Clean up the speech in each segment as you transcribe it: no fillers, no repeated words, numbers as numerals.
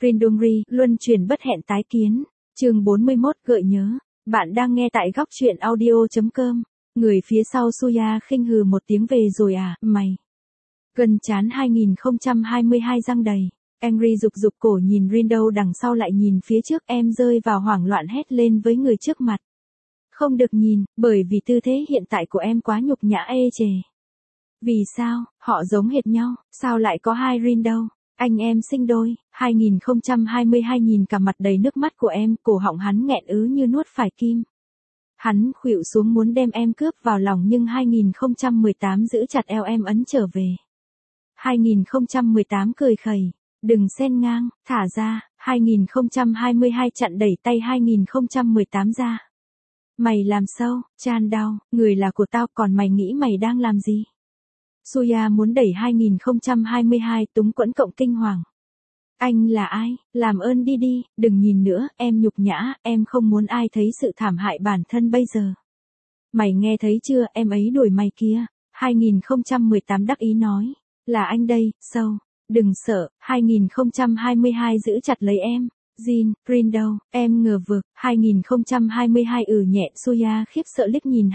Rindongri, luân chuyển bất hẹn tái kiến. Chương 41 gợi nhớ. Bạn đang nghe tại góc truyện audio.com. Người phía sau Suya khinh hừ một tiếng về rồi à, mày. Gần chán 2022 răng đầy. Angry rục rục cổ nhìn Rindo đằng sau lại nhìn phía trước, em rơi vào hoảng loạn hét lên với người trước mặt. Không được nhìn, bởi vì tư thế hiện tại của em quá nhục nhã ê chề. Vì sao, họ giống hệt nhau, sao lại có hai Rindo? Anh em sinh đôi, 2022 nhìn cả mặt đầy nước mắt của em, cổ họng hắn nghẹn ứ như nuốt phải kim. Hắn khuỵu xuống muốn đem em cướp vào lòng nhưng 2018 giữ chặt eo em ấn trở về. 2018 cười khẩy, đừng xen ngang, thả ra, 2022 chặn đẩy tay 2018 ra. Mày làm sao, chan đau, người là của tao còn mày nghĩ mày đang làm gì? Suya muốn đẩy 2022 túng quẫn cộng kinh hoàng. Anh là ai, làm ơn đi đi, đừng nhìn nữa, em nhục nhã, em không muốn ai thấy sự thảm hại bản thân bây giờ. Mày nghe thấy chưa, em ấy đuổi mày kia, 2018 đắc ý nói, là anh đây, sâu, đừng sợ, 2022 giữ chặt lấy em. Jin, Rindo, em ngờ vực, 2022 nhẹ. Suya khiếp sợ liếc nhìn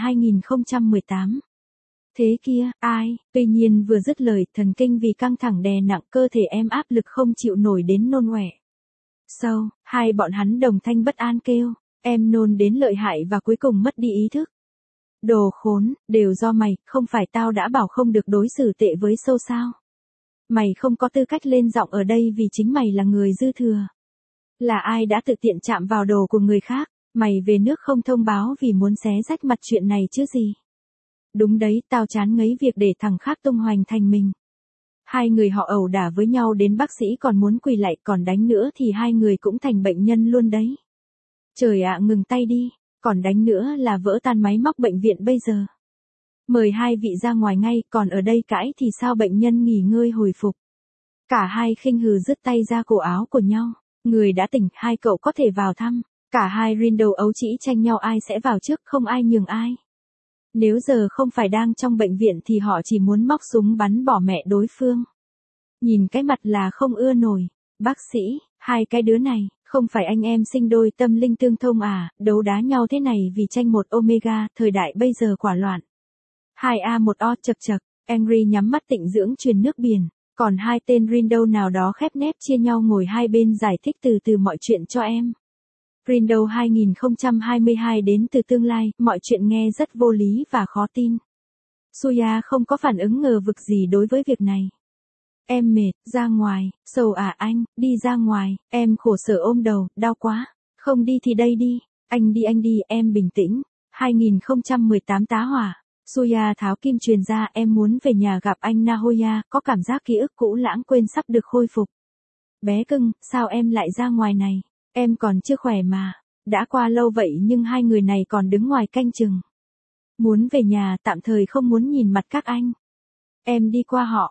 2018. Thế kia, ai, tuy nhiên vừa dứt lời, thần kinh vì căng thẳng đè nặng cơ thể em áp lực không chịu nổi đến nôn ọe. Sau, hai bọn hắn đồng thanh bất an kêu, em nôn đến lợi hại và cuối cùng mất đi ý thức. Đồ khốn, đều do mày, không phải tao đã bảo không được đối xử tệ với sâu sao. Mày không có tư cách lên giọng ở đây vì chính mày là người dư thừa. Là ai đã tự tiện chạm vào đồ của người khác, mày về nước không thông báo vì muốn xé rách mặt chuyện này chứ gì. Đúng đấy, tao chán ngấy việc để thằng khác tung hoành thành mình. Hai người họ ẩu đả với nhau đến bác sĩ còn muốn quỳ lại còn đánh nữa thì hai người cũng thành bệnh nhân luôn đấy. Trời ạ, ngừng tay đi, còn đánh nữa là vỡ tan máy móc bệnh viện bây giờ. Mời hai vị ra ngoài ngay, còn ở đây cãi thì sao, bệnh nhân nghỉ ngơi hồi phục. Cả hai khinh hừ dứt tay ra cổ áo của nhau, người đã tỉnh, hai cậu có thể vào thăm. Cả hai Rindo ấu trĩ tranh nhau ai sẽ vào trước, không ai nhường ai. Nếu giờ không phải đang trong bệnh viện thì họ chỉ muốn móc súng bắn bỏ mẹ đối phương. Nhìn cái mặt là không ưa nổi. Bác sĩ, hai cái đứa này, không phải anh em sinh đôi tâm linh tương thông à, đấu đá nhau thế này vì tranh một omega, thời đại bây giờ quả loạn. 2A1O chật chật, Angry nhắm mắt tịnh dưỡng truyền nước biển, còn hai tên Rindo nào đó khép nép chia nhau ngồi hai bên giải thích từ từ mọi chuyện cho em. Rindo 2022 đến từ tương lai, mọi chuyện nghe rất vô lý và khó tin. Suya không có phản ứng ngờ vực gì đối với việc này. Em mệt, ra ngoài, sầu à anh, đi ra ngoài, em khổ sở ôm đầu, đau quá. Không đi thì đây đi, anh đi, em bình tĩnh. 2018 tá hỏa, Suya tháo kim truyền ra, em muốn về nhà gặp anh Nahoya, có cảm giác ký ức cũ lãng quên sắp được khôi phục. Bé cưng, sao em lại ra ngoài này? Em còn chưa khỏe mà, đã qua lâu vậy nhưng hai người này còn đứng ngoài canh chừng. Muốn về nhà, tạm thời không muốn nhìn mặt các anh. Em đi qua họ,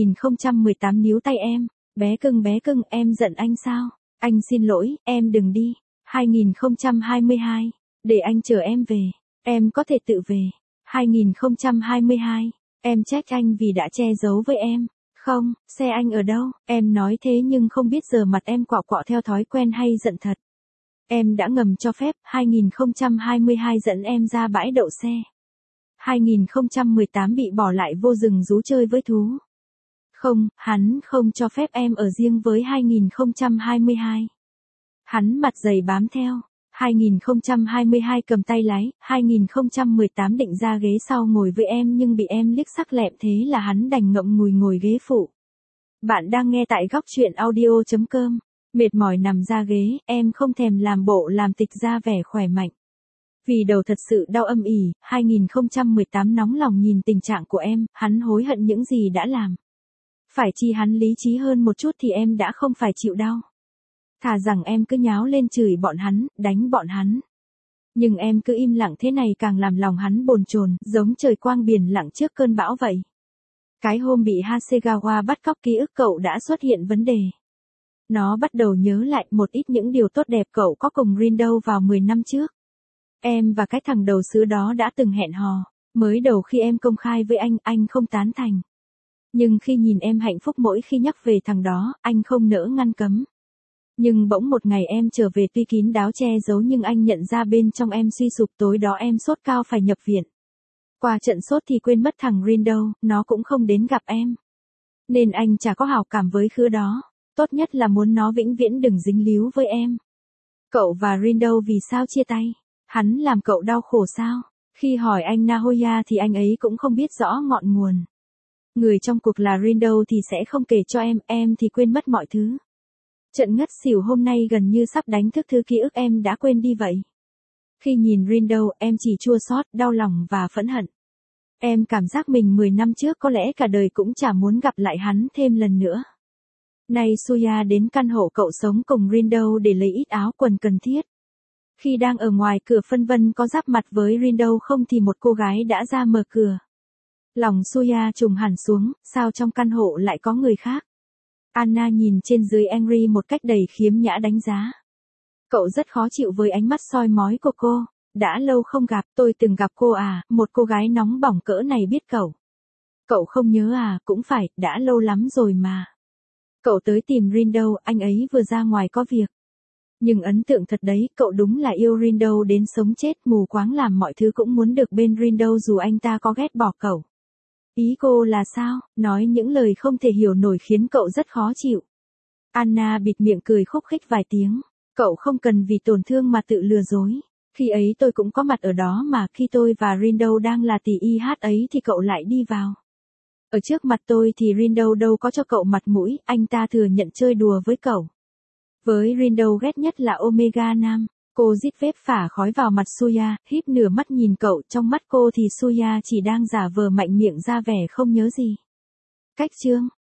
2018 níu tay em, bé cưng, em giận anh sao? Anh xin lỗi, em đừng đi. 2022, để anh chở em về, em có thể tự về. 2022, em trách anh vì đã che giấu với em. Không, xe anh ở đâu? Em nói thế nhưng không biết giờ mặt em quạo quọ theo thói quen hay giận thật. Em đã ngầm cho phép, 2022 dẫn em ra bãi đậu xe. 2018 bị bỏ lại vô rừng rú chơi với thú. Không, hắn không cho phép em ở riêng với 2022. Hắn mặt dày bám theo. 2022 cầm tay lái, 2018 định ra ghế sau ngồi với em nhưng bị em liếc sắc lẹm thế là hắn đành ngậm ngùi ngồi ghế phụ. Bạn đang nghe tại góc truyện audio.com. Mệt mỏi nằm ra ghế, em không thèm làm bộ làm tịch ra vẻ khỏe mạnh. Vì đầu thật sự đau âm ỉ, 2018 nóng lòng nhìn tình trạng của em, hắn hối hận những gì đã làm. Phải chi hắn lý trí hơn một chút thì em đã không phải chịu đau. Thà rằng em cứ nháo lên chửi bọn hắn, đánh bọn hắn. Nhưng em cứ im lặng thế này càng làm lòng hắn bồn chồn, giống trời quang biển lặng trước cơn bão vậy. Cái hôm bị Hasegawa bắt cóc ký ức cậu đã xuất hiện vấn đề. Nó bắt đầu nhớ lại một ít những điều tốt đẹp cậu có cùng Rindo vào 10 năm trước. Em và cái thằng đầu sứa đó đã từng hẹn hò. Mới đầu khi em công khai với anh không tán thành. Nhưng khi nhìn em hạnh phúc mỗi khi nhắc về thằng đó, anh không nỡ ngăn cấm. Nhưng bỗng một ngày em trở về tuy kín đáo che giấu nhưng anh nhận ra bên trong em suy sụp, tối đó em sốt cao phải nhập viện. Qua trận sốt thì quên mất thằng Rin đâu, nó cũng không đến gặp em. Nên anh chả có hảo cảm với khứa đó, tốt nhất là muốn nó vĩnh viễn đừng dính líu với em. Cậu và Rin đâu vì sao chia tay? Hắn làm cậu đau khổ sao? Khi hỏi anh Nahoya thì anh ấy cũng không biết rõ ngọn nguồn. Người trong cuộc là Rin đâu thì sẽ không kể cho em thì quên mất mọi thứ. Trận ngất xỉu hôm nay gần như sắp đánh thức thứ ký ức em đã quên đi vậy. Khi nhìn Rin đâu, em chỉ chua xót, đau lòng và phẫn hận. Em cảm giác mình 10 năm trước có lẽ cả đời cũng chả muốn gặp lại hắn thêm lần nữa. Nay Suya đến căn hộ cậu sống cùng Rin đâu để lấy ít áo quần cần thiết. Khi đang ở ngoài cửa phân vân có giáp mặt với Rin đâu không thì một cô gái đã ra mở cửa. Lòng Suya trùng hẳn xuống, sao trong căn hộ lại có người khác? Anna nhìn trên dưới Henry một cách đầy khiếm nhã đánh giá. Cậu rất khó chịu với ánh mắt soi mói của cô. Đã lâu không gặp, tôi từng gặp cô à, một cô gái nóng bỏng cỡ này biết cậu. Cậu không nhớ à, cũng phải, đã lâu lắm rồi mà. Cậu tới tìm Rin đâu, anh ấy vừa ra ngoài có việc. Nhưng ấn tượng thật đấy, cậu đúng là yêu Rin đâu đến sống chết, mù quáng làm mọi thứ cũng muốn được bên Rin đâu dù anh ta có ghét bỏ cậu. Ý cô là sao? Nói những lời không thể hiểu nổi khiến cậu rất khó chịu. Anna bịt miệng cười khúc khích vài tiếng. Cậu không cần vì tổn thương mà tự lừa dối. Khi ấy tôi cũng có mặt ở đó mà, khi tôi và Rin đâu đang là tỷ y hát ấy thì cậu lại đi vào. Ở trước mặt tôi thì Rin đâu có cho cậu mặt mũi, anh ta thừa nhận chơi đùa với cậu. Với Rin đâu ghét nhất là Omega Nam. Cô rít phép phả khói vào mặt Suya, híp nửa mắt nhìn cậu, trong mắt cô thì Suya chỉ đang giả vờ mạnh miệng ra vẻ không nhớ gì. Cách chương